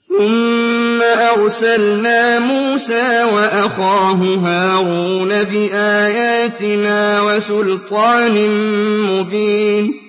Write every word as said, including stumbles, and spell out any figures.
ثُمَّ أَرْسَلْنَا مُوسَىٰ وَأَخَاهُ هَارُونَ بِآيَاتِنَا وَسُلْطَانٍ مُّبِينٍ